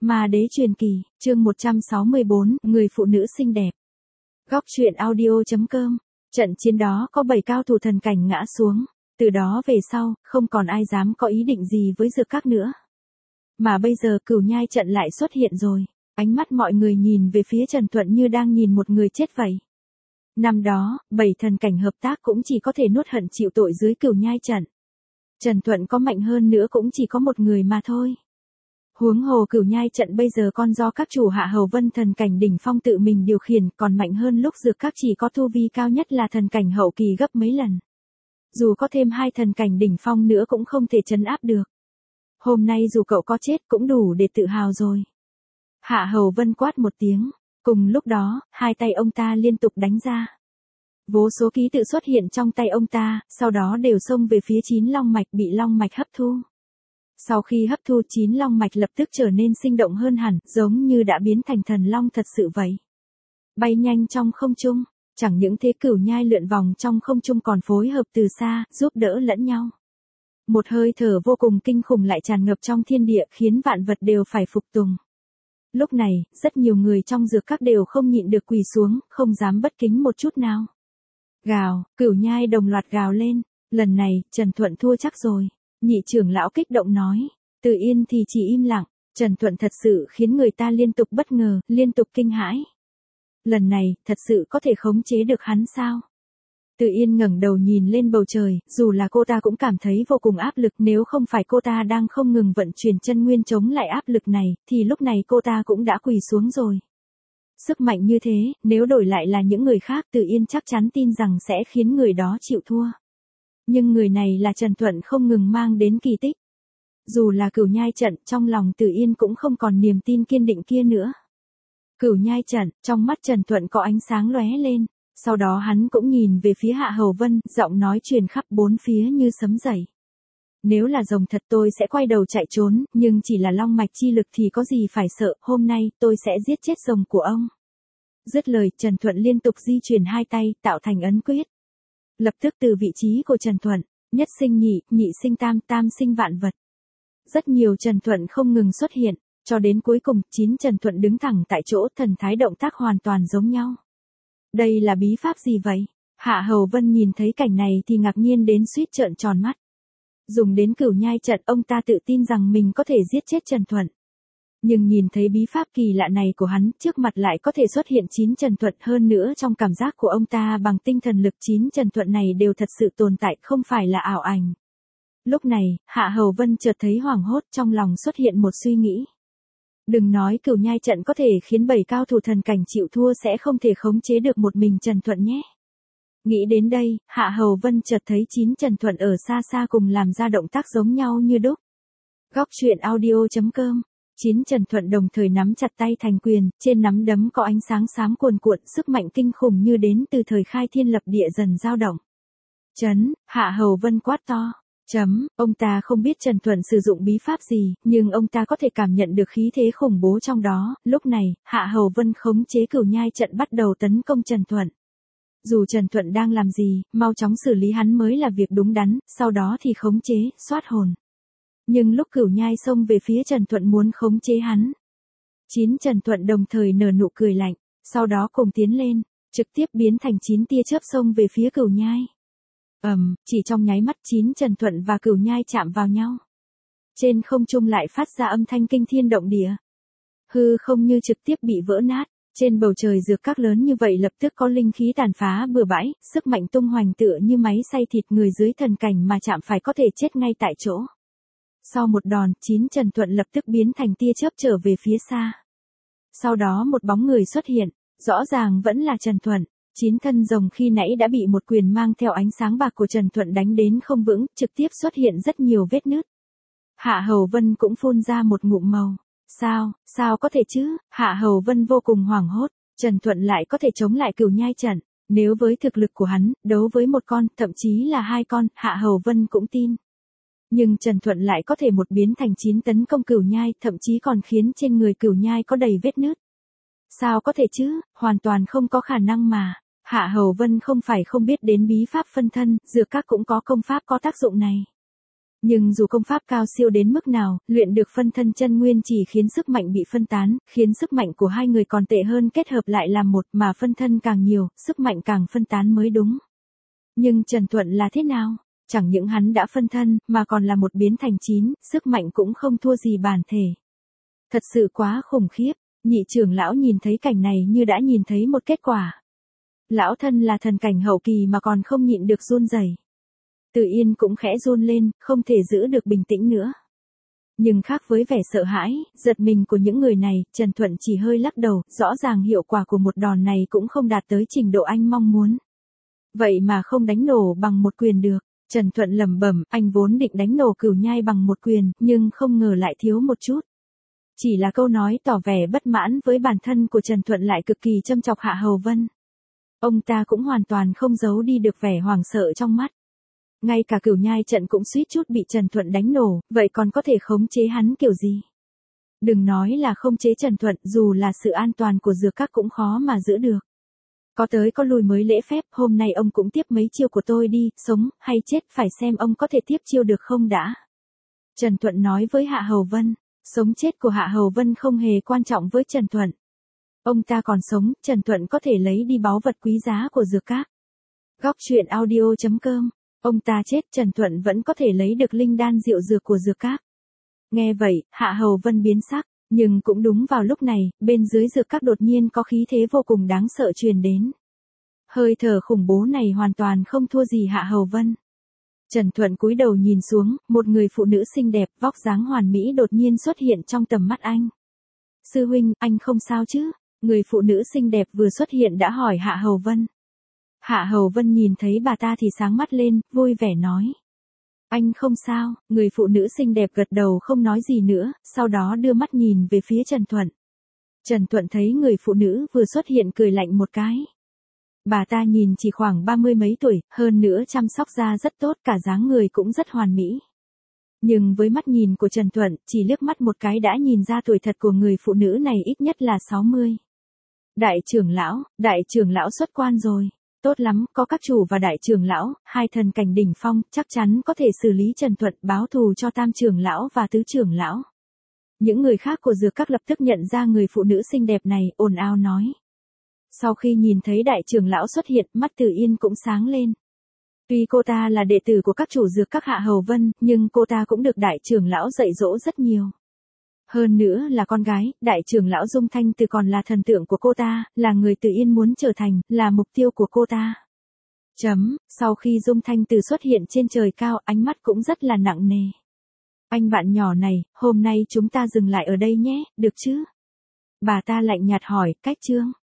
Ma đế truyền kỳ, chương 164, người phụ nữ xinh đẹp. Góc truyện audio.com. Trận chiến đó có 7 cao thủ thần cảnh ngã xuống. Từ đó về sau, không còn ai dám có ý định gì với Dược Các nữa. Mà bây giờ Cửu Nhai trận lại xuất hiện rồi. Ánh mắt mọi người nhìn về phía Trần Thuận như đang nhìn một người chết vậy. Năm đó, 7 thần cảnh hợp tác cũng chỉ có thể nuốt hận chịu tội dưới Cửu Nhai trận. Trần Thuận có mạnh hơn nữa cũng chỉ có một người mà thôi. Huống hồ Cửu Nhai trận bây giờ con do các chủ hạ hầu vân thần cảnh đỉnh phong tự mình điều khiển, còn mạnh hơn lúc Dược Các chỉ có tu vi cao nhất là thần cảnh hậu kỳ gấp mấy lần. Dù có thêm 2 thần cảnh đỉnh phong nữa cũng không thể trấn áp được. Hôm nay dù cậu có chết cũng đủ để tự hào rồi. Hạ hầu vân quát một tiếng, cùng lúc đó, hai tay ông ta liên tục đánh ra. Vô số ký tự xuất hiện trong tay ông ta, sau đó đều xông về phía 9 long mạch bị long mạch hấp thu. Sau khi hấp thu 9 long mạch lập tức trở nên sinh động hơn hẳn, giống như đã biến thành thần long thật sự vậy. Bay nhanh trong không trung, chẳng những thế Cửu Nhai lượn vòng trong không trung còn phối hợp từ xa, giúp đỡ lẫn nhau. Một hơi thở vô cùng kinh khủng lại tràn ngập trong thiên địa khiến vạn vật đều phải phục tùng. Lúc này, rất nhiều người trong Dược Các đều không nhịn được quỳ xuống, không dám bất kính một chút nào. Gào, Cửu Nhai đồng loạt gào lên, lần này, Trần Thuận thua chắc rồi. Nhị trưởng lão kích động nói, Từ Yên thì chỉ im lặng, Trần Thuận thật sự khiến người ta liên tục bất ngờ, liên tục kinh hãi. Lần này, thật sự có thể khống chế được hắn sao? Từ Yên ngẩng đầu nhìn lên bầu trời, dù là cô ta cũng cảm thấy vô cùng áp lực, nếu không phải cô ta đang không ngừng vận chuyển chân nguyên chống lại áp lực này, thì lúc này cô ta cũng đã quỳ xuống rồi. Sức mạnh như thế, nếu đổi lại là những người khác Từ Yên chắc chắn tin rằng sẽ khiến người đó chịu thua. Nhưng người này là Trần Thuận không ngừng mang đến kỳ tích. Dù là Cửu Nhai trận, trong lòng Từ Yên cũng không còn niềm tin kiên định kia nữa. Cửu Nhai trận, trong mắt Trần Thuận có ánh sáng lóe lên, sau đó hắn cũng nhìn về phía Hạ Hầu Vân, giọng nói truyền khắp bốn phía như sấm dậy. Nếu là rồng thật tôi sẽ quay đầu chạy trốn, nhưng chỉ là long mạch chi lực thì có gì phải sợ, hôm nay tôi sẽ giết chết rồng của ông. Dứt lời, Trần Thuận liên tục di chuyển hai tay, tạo thành ấn quyết. Lập tức từ vị trí của Trần Thuận, nhất sinh nhị, nhị sinh tam, tam sinh vạn vật. Rất nhiều Trần Thuận không ngừng xuất hiện, cho đến cuối cùng, 9 Trần Thuận đứng thẳng tại chỗ, thần thái động tác hoàn toàn giống nhau. Đây là bí pháp gì vậy? Hạ Hầu Vân nhìn thấy cảnh này thì ngạc nhiên đến suýt trợn tròn mắt. Dùng đến Cửu Nhai trận, ông ta tự tin rằng mình có thể giết chết Trần Thuận. Nhưng nhìn thấy bí pháp kỳ lạ này của hắn, trước mặt lại có thể xuất hiện 9 Trần Thuận, hơn nữa trong cảm giác của ông ta bằng tinh thần lực 9 Trần Thuận này đều thật sự tồn tại, không phải là ảo ảnh. Lúc này, Hạ Hầu Vân chợt thấy hoảng hốt, trong lòng xuất hiện một suy nghĩ. Đừng nói Cửu Nhai trận có thể khiến 7 cao thủ thần cảnh chịu thua, sẽ không thể khống chế được một mình Trần Thuận nhé. Nghĩ đến đây, Hạ Hầu Vân chợt thấy 9 Trần Thuận ở xa xa cùng làm ra động tác giống nhau như đúc. Góc truyện audio.com. 9 Trần Thuận đồng thời nắm chặt tay thành quyền, trên nắm đấm có ánh sáng xám cuồn cuộn, sức mạnh kinh khủng như đến từ thời khai thiên lập địa dần dao động. Chấn, Hạ Hầu Vân quát to. Ông ta không biết Trần Thuận sử dụng bí pháp gì, nhưng ông ta có thể cảm nhận được khí thế khủng bố trong đó. Lúc này, Hạ Hầu Vân khống chế Cửu Nhai trận bắt đầu tấn công Trần Thuận. Dù Trần Thuận đang làm gì, mau chóng xử lý hắn mới là việc đúng đắn, sau đó thì khống chế, soát hồn. Nhưng lúc Cửu Nhai xông về phía Trần Thuận muốn khống chế hắn, 9 Trần Thuận đồng thời nở nụ cười lạnh, sau đó cùng tiến lên, trực tiếp biến thành 9 tia chớp xông về phía Cửu Nhai. Chỉ trong nháy mắt 9 Trần Thuận và Cửu Nhai chạm vào nhau. Trên không trung lại phát ra âm thanh kinh thiên động địa. Hư không như trực tiếp bị vỡ nát, trên bầu trời Dược Các lớn như vậy lập tức có linh khí tàn phá bừa bãi, sức mạnh tung hoành tựa như máy xay thịt, người dưới thần cảnh mà chạm phải có thể chết ngay tại chỗ. Sau một đòn, 9 Trần Thuận lập tức biến thành tia chớp trở về phía xa. Sau đó một bóng người xuất hiện, rõ ràng vẫn là Trần Thuận. 9 thân rồng khi nãy đã bị một quyền mang theo ánh sáng bạc của Trần Thuận đánh đến không vững, trực tiếp xuất hiện rất nhiều vết nứt. Hạ Hầu Vân cũng phun ra một ngụm màu. Sao có thể chứ? Hạ Hầu Vân vô cùng hoảng hốt, Trần Thuận lại có thể chống lại Cửu Nhai trận. Nếu với thực lực của hắn, đấu với một con, thậm chí là 2 con, Hạ Hầu Vân cũng tin. Nhưng Trần Thuận lại có thể một biến thành 9 tấn công Cửu Nhai, thậm chí còn khiến trên người Cửu Nhai có đầy vết nứt. Sao có thể chứ, hoàn toàn không có khả năng mà. Hạ Hầu Vân không phải không biết đến bí pháp phân thân, Dược Các cũng có công pháp có tác dụng này. Nhưng dù công pháp cao siêu đến mức nào, luyện được phân thân chân nguyên chỉ khiến sức mạnh bị phân tán, khiến sức mạnh của hai người còn tệ hơn kết hợp lại làm một, mà phân thân càng nhiều, sức mạnh càng phân tán mới đúng. Nhưng Trần Thuận là thế nào? Chẳng những hắn đã phân thân, mà còn là một biến thành 9, sức mạnh cũng không thua gì bản thể. Thật sự quá khủng khiếp, nhị trưởng lão nhìn thấy cảnh này như đã nhìn thấy một kết quả. Lão thân là thần cảnh hậu kỳ mà còn không nhịn được run rẩy. Từ Yên cũng khẽ run lên, không thể giữ được bình tĩnh nữa. Nhưng khác với vẻ sợ hãi, giật mình của những người này, Trần Thuận chỉ hơi lắc đầu, rõ ràng hiệu quả của một đòn này cũng không đạt tới trình độ anh mong muốn. Vậy mà không đánh nổ bằng một quyền được. Trần Thuận lẩm bẩm, anh vốn định đánh nổ Cửu Nhai bằng một quyền, nhưng không ngờ lại thiếu một chút. Chỉ là câu nói tỏ vẻ bất mãn với bản thân của Trần Thuận lại cực kỳ châm chọc Hạ Hầu Vân. Ông ta cũng hoàn toàn không giấu đi được vẻ hoảng sợ trong mắt. Ngay cả Cửu Nhai trận cũng suýt chút bị Trần Thuận đánh nổ, vậy còn có thể khống chế hắn kiểu gì? Đừng nói là khống chế Trần Thuận, dù là sự an toàn của dược các cũng khó mà giữ được. Có tới có lui mới lễ phép, hôm nay ông cũng tiếp mấy chiêu của tôi đi, sống, hay chết phải xem ông có thể tiếp chiêu được không đã. Trần Thuận nói với Hạ Hầu Vân, sống chết của Hạ Hầu Vân không hề quan trọng với Trần Thuận. Ông ta còn sống, Trần Thuận có thể lấy đi báu vật quý giá của dược các. Góc truyện audio.com. Ông ta chết, Trần Thuận vẫn có thể lấy được linh đan diệu dược của dược các. Nghe vậy, Hạ Hầu Vân biến sắc, nhưng cũng đúng vào lúc này, bên dưới dược các đột nhiên có khí thế vô cùng đáng sợ truyền đến. Hơi thở khủng bố này hoàn toàn không thua gì Hạ Hầu Vân. Trần Thuận cúi đầu nhìn xuống, một người phụ nữ xinh đẹp, vóc dáng hoàn mỹ đột nhiên xuất hiện trong tầm mắt anh. Sư huynh, anh không sao chứ? Người phụ nữ xinh đẹp vừa xuất hiện đã hỏi Hạ Hầu Vân. Hạ Hầu Vân nhìn thấy bà ta thì sáng mắt lên, vui vẻ nói. Anh không sao, người phụ nữ xinh đẹp gật đầu không nói gì nữa, sau đó đưa mắt nhìn về phía Trần Thuận. Trần Thuận thấy người phụ nữ vừa xuất hiện cười lạnh một cái. Bà ta nhìn chỉ khoảng 30 mấy tuổi, hơn nữa chăm sóc da rất tốt, cả dáng người cũng rất hoàn mỹ. Nhưng với mắt nhìn của Trần Thuận, chỉ liếc mắt một cái đã nhìn ra tuổi thật của người phụ nữ này ít nhất là 60. Đại trưởng lão xuất quan rồi. Tốt lắm, có các chủ và đại trưởng lão, hai thần cảnh đỉnh phong, chắc chắn có thể xử lý Trần Thuận báo thù cho tam trưởng lão và tứ trưởng lão. Những người khác của dược các lập tức nhận ra người phụ nữ xinh đẹp này, ồn ào nói. Sau khi nhìn thấy đại trưởng lão xuất hiện, mắt Từ Yên cũng sáng lên. Tuy cô ta là đệ tử của các chủ dược các Hạ Hầu Vân, nhưng cô ta cũng được đại trưởng lão dạy dỗ rất nhiều. Hơn nữa là con gái, đại trưởng lão Dung Thanh Từ còn là thần tượng của cô ta, là người Từ Yên muốn trở thành, là mục tiêu của cô ta. Sau khi Dung Thanh Từ xuất hiện trên trời cao, ánh mắt cũng rất là nặng nề. Anh bạn nhỏ này, hôm nay chúng ta dừng lại ở đây nhé, được chứ? Bà ta lạnh nhạt hỏi, cách Trương.